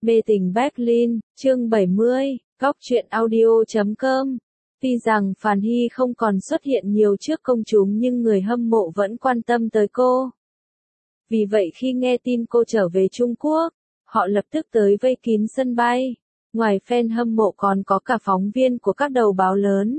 Mê tình Berlin, chương 70, góc truyện audio.com. Tuy rằng Phàn Hy không còn xuất hiện nhiều trước công chúng nhưng người hâm mộ vẫn quan tâm tới cô. Vì vậy khi nghe tin cô trở về Trung Quốc, họ lập tức tới vây kín sân bay. Ngoài fan hâm mộ còn có cả phóng viên của các đầu báo lớn.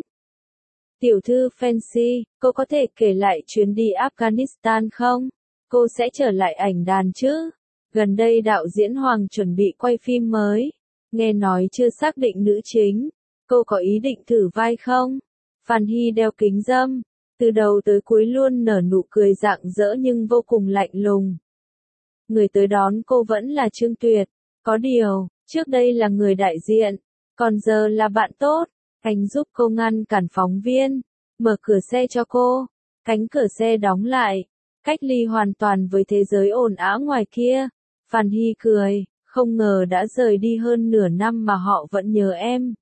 Tiểu thư Fancy, cô có thể kể lại chuyến đi Afghanistan không? Cô sẽ trở lại ảnh đàn chứ? Gần đây đạo diễn Hoàng chuẩn bị quay phim mới. Nghe nói chưa xác định nữ chính. Cô có ý định thử vai không? Phàn Hy đeo kính râm. Từ đầu tới cuối luôn nở nụ cười rạng rỡ nhưng vô cùng lạnh lùng. Người tới đón cô vẫn là Trương Tuyệt. Có điều, trước đây là người đại diện. Còn giờ là bạn tốt. Anh giúp cô ngăn cản phóng viên. Mở cửa xe cho cô. Cánh cửa xe đóng lại. Cách ly hoàn toàn với thế giới ồn ào ngoài kia. Phàn Hy cười, không ngờ đã rời đi hơn nửa năm mà họ vẫn nhớ em.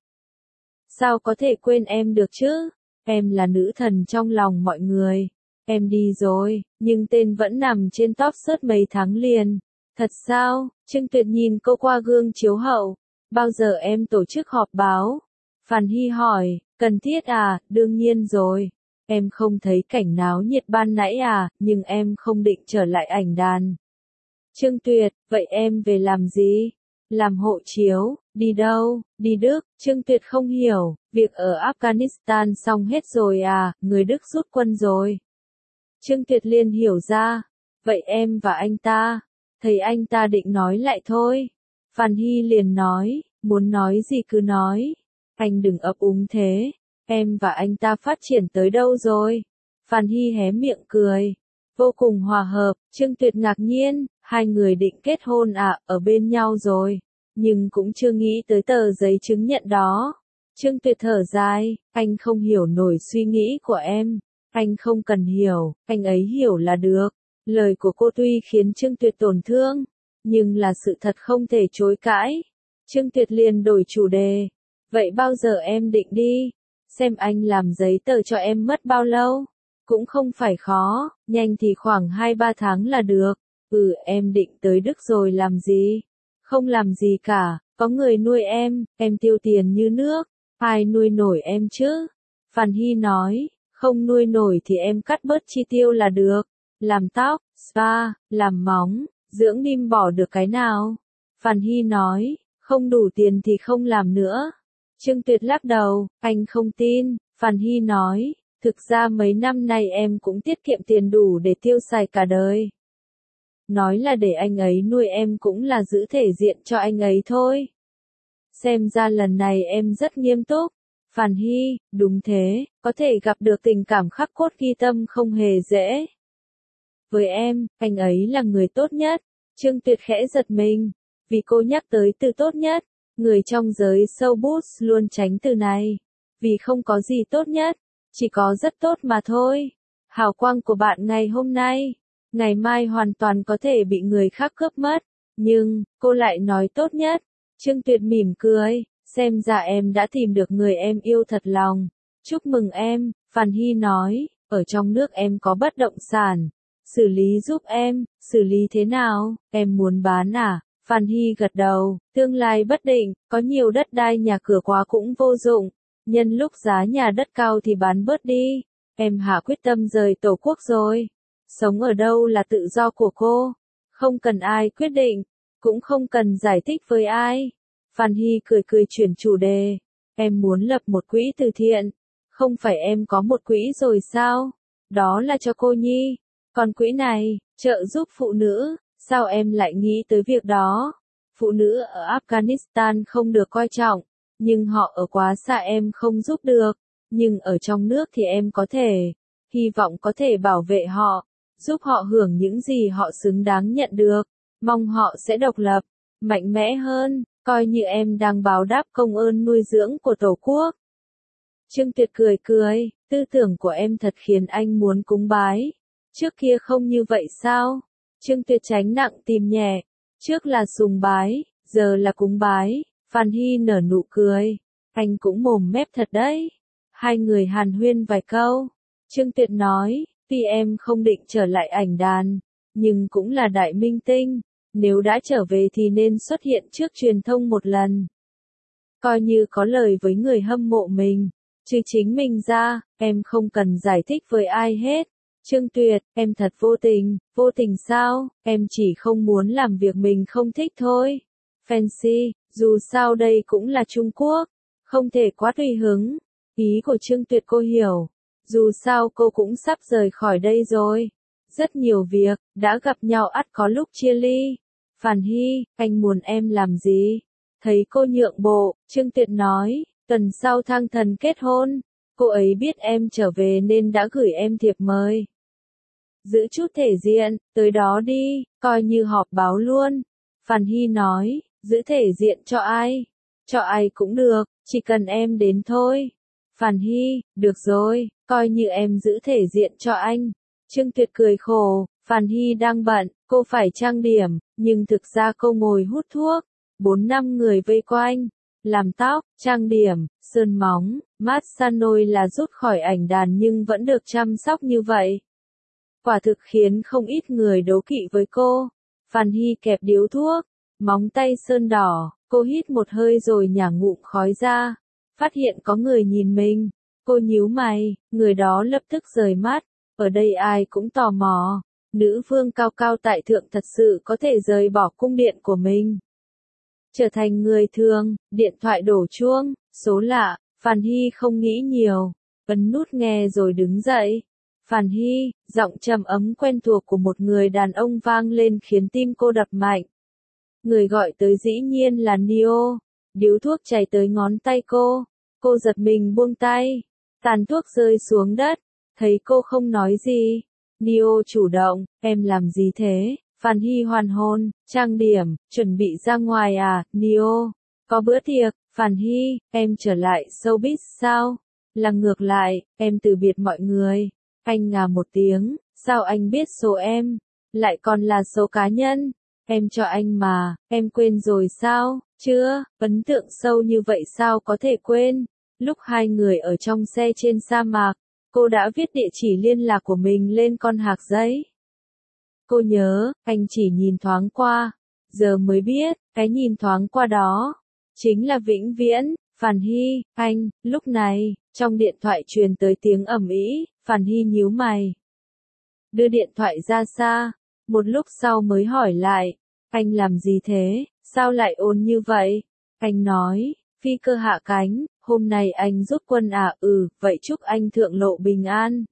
Sao có thể quên em được chứ? Em là nữ thần trong lòng mọi người. Em đi rồi, nhưng tên vẫn nằm trên top search mấy tháng liền. Thật sao? Trương Tuyệt nhìn cô qua gương chiếu hậu. Bao giờ em tổ chức họp báo? Phàn Hy hỏi, cần thiết à? Đương nhiên rồi. Em không thấy cảnh náo nhiệt ban nãy à, nhưng em không định trở lại ảnh đàn. Trương Tuyệt, vậy em về làm gì? Làm hộ chiếu, đi đâu? Đi Đức. Trương Tuyệt không hiểu, việc ở Afghanistan xong hết rồi à, người Đức rút quân rồi. Trương Tuyệt liền hiểu ra, vậy em và anh ta, thấy anh ta định nói lại thôi. Phàn Hy liền nói, muốn nói gì cứ nói, anh đừng ấp úng thế, em và anh ta phát triển tới đâu rồi? Phàn Hy hé miệng cười, vô cùng hòa hợp. Trương Tuyệt ngạc nhiên, hai người định kết hôn à, ở bên nhau rồi, nhưng cũng chưa nghĩ tới tờ giấy chứng nhận đó. Trương Tuyệt thở dài, anh không hiểu nổi suy nghĩ của em, anh không cần hiểu, anh ấy hiểu là được. Lời của cô tuy khiến Trương Tuyệt tổn thương, nhưng là sự thật không thể chối cãi. Trương Tuyệt liền đổi chủ đề, vậy bao giờ em định đi? Xem anh làm giấy tờ cho em mất bao lâu? Cũng không phải khó, nhanh thì khoảng 2-3 tháng là được. Em định tới Đức rồi làm gì? Không làm gì cả, có người nuôi em tiêu tiền như nước, ai nuôi nổi em chứ? Phàn Hy nói, không nuôi nổi thì em cắt bớt chi tiêu là được. Làm tóc, spa, làm móng, dưỡng nim bỏ được cái nào? Phàn Hy nói, không đủ tiền thì không làm nữa. Trương Tuyệt lắc đầu, anh không tin. Phàn Hy nói, thực ra mấy năm nay em cũng tiết kiệm tiền đủ để tiêu xài cả đời. Nói là để anh ấy nuôi em cũng là giữ thể diện cho anh ấy thôi. Xem ra lần này em rất nghiêm túc. Phàn Hy, đúng thế, có thể gặp được tình cảm khắc cốt ghi tâm không hề dễ. Với em, anh ấy là người tốt nhất. Trương Tuyệt khẽ giật mình, vì cô nhắc tới từ tốt nhất. Người trong giới showbiz luôn tránh từ này, vì không có gì tốt nhất, chỉ có rất tốt mà thôi. Hào quang của bạn ngày hôm nay, ngày mai hoàn toàn có thể bị người khác cướp mất, nhưng cô lại nói tốt nhất. Trương Tuyệt mỉm cười, xem ra em đã tìm được người em yêu thật lòng. Chúc mừng em. Phàn Hy nói, ở trong nước em có bất động sản, xử lý giúp em. Xử lý thế nào, em muốn bán à? Phàn Hy gật đầu, tương lai bất định, có nhiều đất đai nhà cửa quá cũng vô dụng. Nhân lúc giá nhà đất cao thì bán bớt đi. Em hạ quyết tâm rời tổ quốc rồi. Sống ở đâu là tự do của cô. Không cần ai quyết định, cũng không cần giải thích với ai. Phàn Hy cười cười chuyển chủ đề. Em muốn lập một quỹ từ thiện. Không phải em có một quỹ rồi sao? Đó là cho cô Nhi. Còn quỹ này, trợ giúp phụ nữ. Sao em lại nghĩ tới việc đó? Phụ nữ ở Afghanistan không được coi trọng, nhưng họ ở quá xa em không giúp được. Nhưng ở trong nước thì em có thể. Hy vọng có thể bảo vệ họ, giúp họ hưởng những gì họ xứng đáng nhận được. Mong họ sẽ độc lập, mạnh mẽ hơn, coi như em đang báo đáp công ơn nuôi dưỡng của Tổ quốc. Trương Tuyệt cười cười, tư tưởng của em thật khiến anh muốn cúng bái. Trước kia không như vậy sao? Trương Tuyệt tránh nặng tìm nhẹ, trước là sùng bái, giờ là cúng bái. Phàn Hy nở nụ cười, anh cũng mồm mép thật đấy. Hai người hàn huyên vài câu. Trương Tuyệt nói, tuy em không định trở lại ảnh đàn, nhưng cũng là đại minh tinh, Nếu đã trở về thì nên xuất hiện trước truyền thông một lần. Coi như có lời với người hâm mộ mình. Chứ chính mình ra, em không cần giải thích với ai hết. Trương Tuyệt, em thật vô tình sao, em chỉ không muốn làm việc mình không thích thôi. Fancy, dù sao đây cũng là Trung Quốc, không thể quá tùy hứng. Ý của Trương Tuyệt cô hiểu, dù sao cô cũng sắp rời khỏi đây rồi. Rất nhiều việc, đã gặp nhau ắt có lúc chia ly. Phản Hy, anh muốn em làm gì? Thấy cô nhượng bộ, Trương Tuyệt nói, tuần sau Thang Thần kết hôn. Cô ấy biết em trở về nên đã gửi em thiệp mời. Giữ chút thể diện, tới đó đi, coi như họp báo luôn. Phản Hy nói, giữ thể diện cho ai? Cho ai cũng được, chỉ cần em đến thôi. Phản Hy, được rồi, coi như em giữ thể diện cho anh. Trương Tuyệt cười khổ, Phản Hy đang bận, cô phải trang điểm, nhưng thực ra cô ngồi hút thuốc. 4-5 người vây quanh, làm tóc, trang điểm, sơn móng, massage nôi là rút khỏi ảnh đàn nhưng vẫn được chăm sóc như vậy. Quả thực khiến không ít người đố kỵ với cô. Phản Hy kẹp điếu thuốc, móng tay sơn đỏ, cô hít một hơi rồi nhả ngụm khói ra. Phát hiện có người nhìn mình, cô nhíu mày, người đó lập tức rời mắt. Ở đây ai cũng tò mò, nữ vương cao cao tại thượng thật sự có thể rời bỏ cung điện của mình. Trở thành người thường, điện thoại đổ chuông, số lạ, Phản Hy không nghĩ nhiều, ấn nút nghe rồi đứng dậy. Phản Hy, giọng trầm ấm quen thuộc của một người đàn ông vang lên khiến tim cô đập mạnh. Người gọi tới dĩ nhiên là Neo, điếu thuốc chảy tới ngón tay cô giật mình buông tay, tàn thuốc rơi xuống đất, thấy cô không nói gì. Neo chủ động, em làm gì thế? Phản Hy hoàn hồn, trang điểm, chuẩn bị ra ngoài à, Neo? Có bữa tiệc, Phản Hy, em trở lại showbiz sao? Là ngược lại, em từ biệt mọi người. Anh ngà một tiếng, sao anh biết số em? Lại còn là số cá nhân. Em cho anh mà, em quên rồi sao? Chưa, ấn tượng sâu như vậy sao có thể quên? Lúc hai người ở trong xe trên sa mạc, cô đã viết địa chỉ liên lạc của mình lên con hạc giấy. Cô nhớ, anh chỉ nhìn thoáng qua, giờ mới biết, cái nhìn thoáng qua đó, chính là vĩnh viễn. Phản Hy, anh, lúc này, trong điện thoại truyền tới tiếng ầm ĩ, Phản Hy nhíu mày. Đưa điện thoại ra xa, một lúc sau mới hỏi lại, anh làm gì thế, sao lại ồn như vậy? Anh nói, phi cơ hạ cánh, hôm nay anh rút quân à, vậy chúc anh thượng lộ bình an.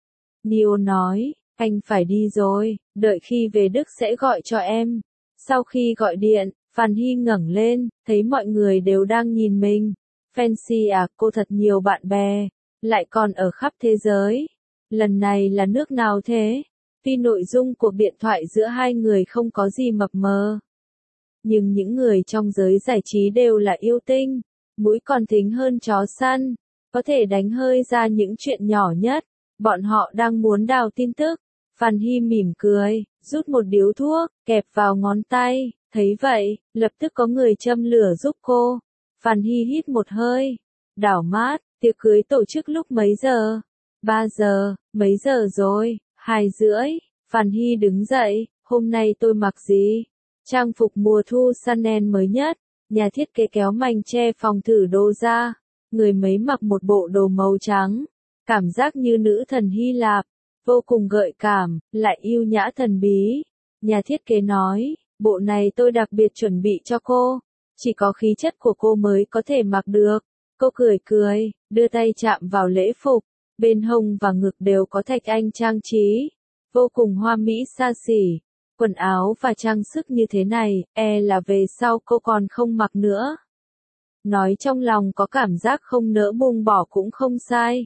Neo nói, anh phải đi rồi, đợi khi về Đức sẽ gọi cho em. Sau khi gọi điện, Phản Hy ngẩng lên, thấy mọi người đều đang nhìn mình. Fancy à, cô thật nhiều bạn bè, lại còn ở khắp thế giới. Lần này là nước nào thế? Tuy nội dung cuộc điện thoại giữa hai người không có gì mập mờ, nhưng những người trong giới giải trí đều là yêu tinh, mũi còn thính hơn chó săn, có thể đánh hơi ra những chuyện nhỏ nhất. Bọn họ đang muốn đào tin tức. Phản Hy mỉm cười, rút một điếu thuốc, kẹp vào ngón tay, thấy vậy, lập tức có người châm lửa giúp cô. Phản Hy hít một hơi, đảo mắt, tiệc cưới tổ chức lúc mấy giờ? 3 giờ, mấy giờ rồi? 2:30, Phản Hy đứng dậy, hôm nay tôi mặc gì? Trang phục mùa thu Chanel mới nhất, nhà thiết kế kéo mành che phòng thử đồ ra, người mấy mặc một bộ đồ màu trắng, cảm giác như nữ thần Hy Lạp, vô cùng gợi cảm, lại yêu nhã thần bí. Nhà thiết kế nói, bộ này tôi đặc biệt chuẩn bị cho cô, chỉ có khí chất của cô mới có thể mặc được. Cô cười cười, đưa tay chạm vào lễ phục, bên hông và ngực đều có thạch anh trang trí, vô cùng hoa mỹ xa xỉ. Quần áo và trang sức như thế này, là về sau cô còn không mặc nữa. Nói trong lòng có cảm giác không nỡ buông bỏ cũng không sai.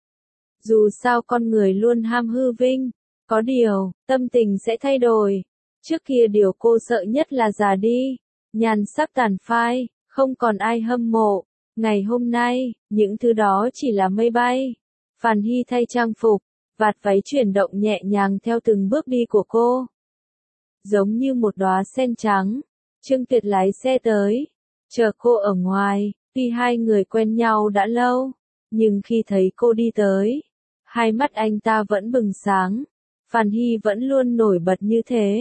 Dù sao con người luôn ham hư vinh, có điều, tâm tình sẽ thay đổi. Trước kia điều cô sợ nhất là già đi, nhan sắc tàn phai, không còn ai hâm mộ. Ngày hôm nay, những thứ đó chỉ là mây bay. Phản Hy thay trang phục, vạt váy chuyển động nhẹ nhàng theo từng bước đi của cô. Giống như một đóa sen trắng. Trương Tuyệt lái xe tới, chờ cô ở ngoài, tuy hai người quen nhau đã lâu, nhưng khi thấy cô đi tới, hai mắt anh ta vẫn bừng sáng. Phản Hy vẫn luôn nổi bật như thế,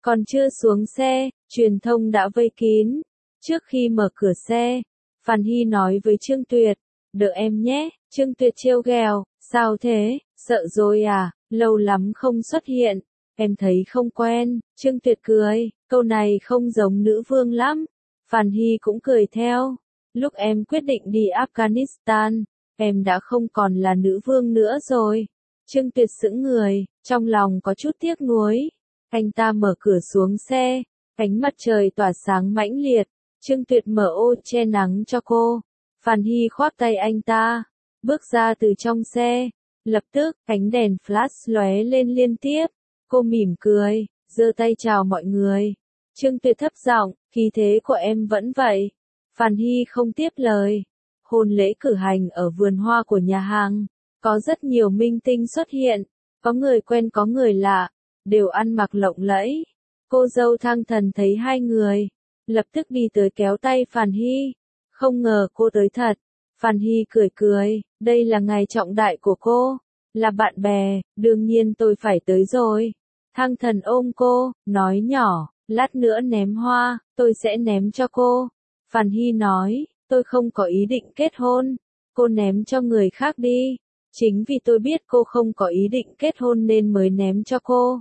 Còn chưa xuống xe, truyền thông đã vây kín. Trước khi mở cửa xe, Phan Hy nói với Trương Tuyệt, đợi em nhé. Trương Tuyệt trêu ghẹo, sao thế, sợ rồi à, lâu lắm không xuất hiện, em thấy không quen. Trương Tuyệt cười, câu này không giống nữ vương lắm. Phan Hy cũng cười theo, lúc em quyết định đi Afghanistan, em đã không còn là nữ vương nữa rồi. Trương Tuyệt sững người, trong lòng có chút tiếc nuối. Anh ta mở cửa xuống xe, ánh mặt trời tỏa sáng mãnh liệt. Trương Tuyệt mở ô che nắng cho cô. Phan Hy khoác tay anh ta, bước ra từ trong xe. Lập tức, ánh đèn flash lóe lên liên tiếp. Cô mỉm cười, giơ tay chào mọi người. Trương Tuyệt thấp giọng, khí thế của em vẫn vậy. Phan Hy không tiếp lời. Hôn lễ cử hành ở vườn hoa của nhà hàng. Có rất nhiều minh tinh xuất hiện. Có người quen có người lạ. Đều ăn mặc lộng lẫy. Cô dâu Thang Thần thấy hai người, lập tức đi tới kéo tay Phan Hy. Không ngờ cô tới thật. Phan Hy cười cười, đây là ngày trọng đại của cô. Là bạn bè, đương nhiên tôi phải tới rồi. Thang Thần ôm cô, nói nhỏ, lát nữa ném hoa, tôi sẽ ném cho cô. Phan Hy nói, tôi không có ý định kết hôn. Cô ném cho người khác đi. Chính vì tôi biết cô không có ý định kết hôn nên mới ném cho cô.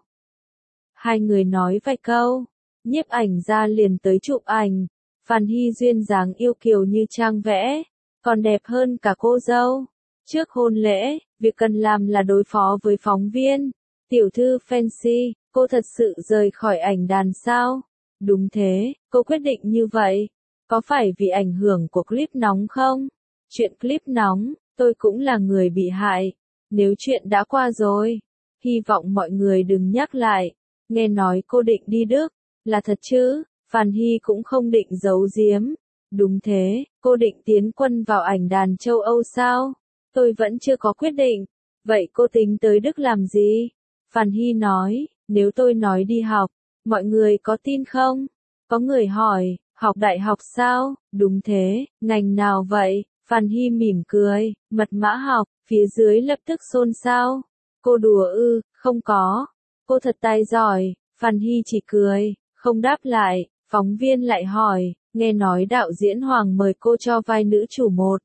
Hai người nói vài câu, nhiếp ảnh gia liền tới chụp ảnh. Phan Hy duyên dáng yêu kiều như trang vẽ, còn đẹp hơn cả cô dâu. Trước hôn lễ, việc cần làm là đối phó với phóng viên. Tiểu thư Fancy, cô thật sự rời khỏi ảnh đàn sao? Đúng thế, cô quyết định như vậy. Có phải vì ảnh hưởng của clip nóng không? Chuyện clip nóng, tôi cũng là người bị hại. Nếu chuyện đã qua rồi, hy vọng mọi người đừng nhắc lại. Nghe nói cô định đi Đức, là thật chứ? Phan Hy cũng không định giấu giếm. Đúng thế, cô định tiến quân vào ảnh đàn châu Âu sao? Tôi vẫn chưa có quyết định. Vậy cô tính tới Đức làm gì? Phan Hy nói, nếu tôi nói đi học, mọi người có tin không? Có người hỏi, học đại học sao? Đúng thế, ngành nào vậy? Phan Hy mỉm cười, mật mã học, phía dưới lập tức xôn xao. Cô đùa ư, không có. Cô thật tài giỏi. Phan Hy chỉ cười, không đáp lại. Phóng viên lại hỏi, nghe nói đạo diễn Hoàng mời cô cho vai nữ chủ một.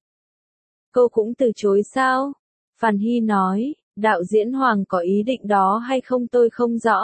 Cô cũng từ chối sao? Phan Hy nói, đạo diễn Hoàng có ý định đó hay không tôi không rõ.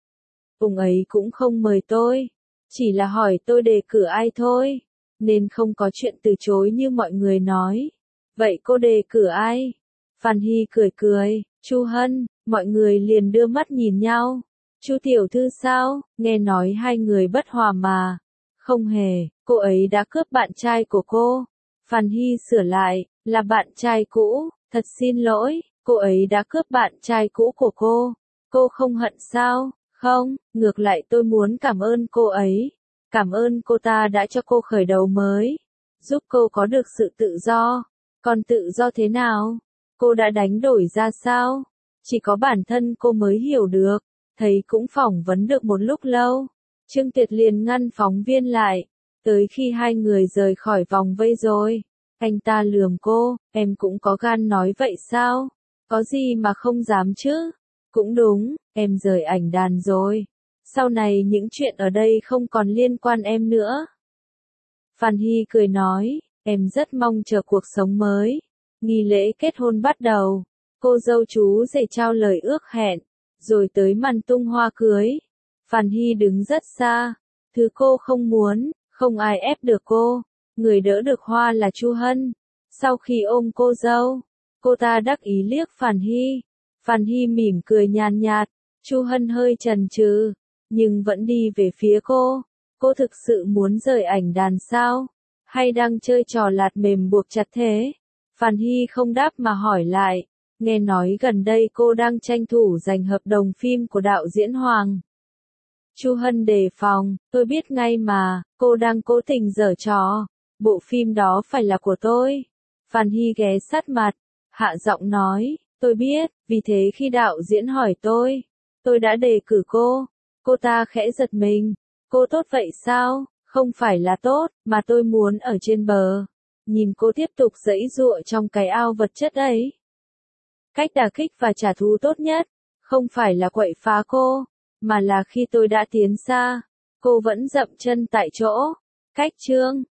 Ông ấy cũng không mời tôi, chỉ là hỏi tôi đề cử ai thôi, nên không có chuyện từ chối như mọi người nói. Vậy cô đề cử ai? Phan Hy cười cười, Chu Hân. Mọi người liền đưa mắt nhìn nhau. Chu tiểu thư sao? Nghe nói hai người bất hòa mà. Không hề, cô ấy đã cướp bạn trai của cô. Phan Hy sửa lại, là bạn trai cũ, thật xin lỗi, cô ấy đã cướp bạn trai cũ của cô. Cô không hận sao? Không, ngược lại tôi muốn cảm ơn cô ấy. Cảm ơn cô ta đã cho cô khởi đầu mới, giúp cô có được sự tự do. Còn tự do thế nào? Cô đã đánh đổi ra sao? Chỉ có bản thân cô mới hiểu được. Thấy cũng phỏng vấn được một lúc lâu. Trương Tuyệt liền ngăn phóng viên lại. Tới khi hai người rời khỏi vòng vây rồi, anh ta lườm cô, em cũng có gan nói vậy sao? Có gì mà không dám chứ? Cũng đúng, em rời ảnh đàn rồi. Sau này những chuyện ở đây không còn liên quan em nữa. Phan Hy cười nói, em rất mong chờ cuộc sống mới. Nghi lễ kết hôn bắt đầu. Cô dâu chú rể trao lời ước hẹn, rồi tới màn tung hoa cưới. Phan Hy đứng rất xa. Thứ cô không muốn, không ai ép được cô. Người đỡ được hoa là Chu Hân. Sau khi ôm cô dâu, cô ta đắc ý liếc Phan Hy. Phan Hy mỉm cười nhàn nhạt. Chu Hân hơi chần chừ, nhưng vẫn đi về phía cô. Cô thực sự muốn rời ảnh đàn sao? Hay đang chơi trò lạt mềm buộc chặt thế? Phan Hy không đáp mà hỏi lại. Nghe nói gần đây cô đang tranh thủ giành hợp đồng phim của đạo diễn Hoàng. Chu Hân đề phòng, tôi biết ngay mà, cô đang cố tình giở trò. Bộ phim đó phải là của tôi. Phan Hy ghé sát mặt, hạ giọng nói, tôi biết, vì thế khi đạo diễn hỏi tôi đã đề cử cô. Cô ta khẽ giật mình. Cô tốt vậy sao? Không phải là tốt, mà tôi muốn ở trên bờ. Nhìn cô tiếp tục giãy giụa trong cái ao vật chất ấy. Cách đả kích và trả thù tốt nhất, không phải là quậy phá cô, mà là khi tôi đã tiến xa, cô vẫn dậm chân tại chỗ. Cách chương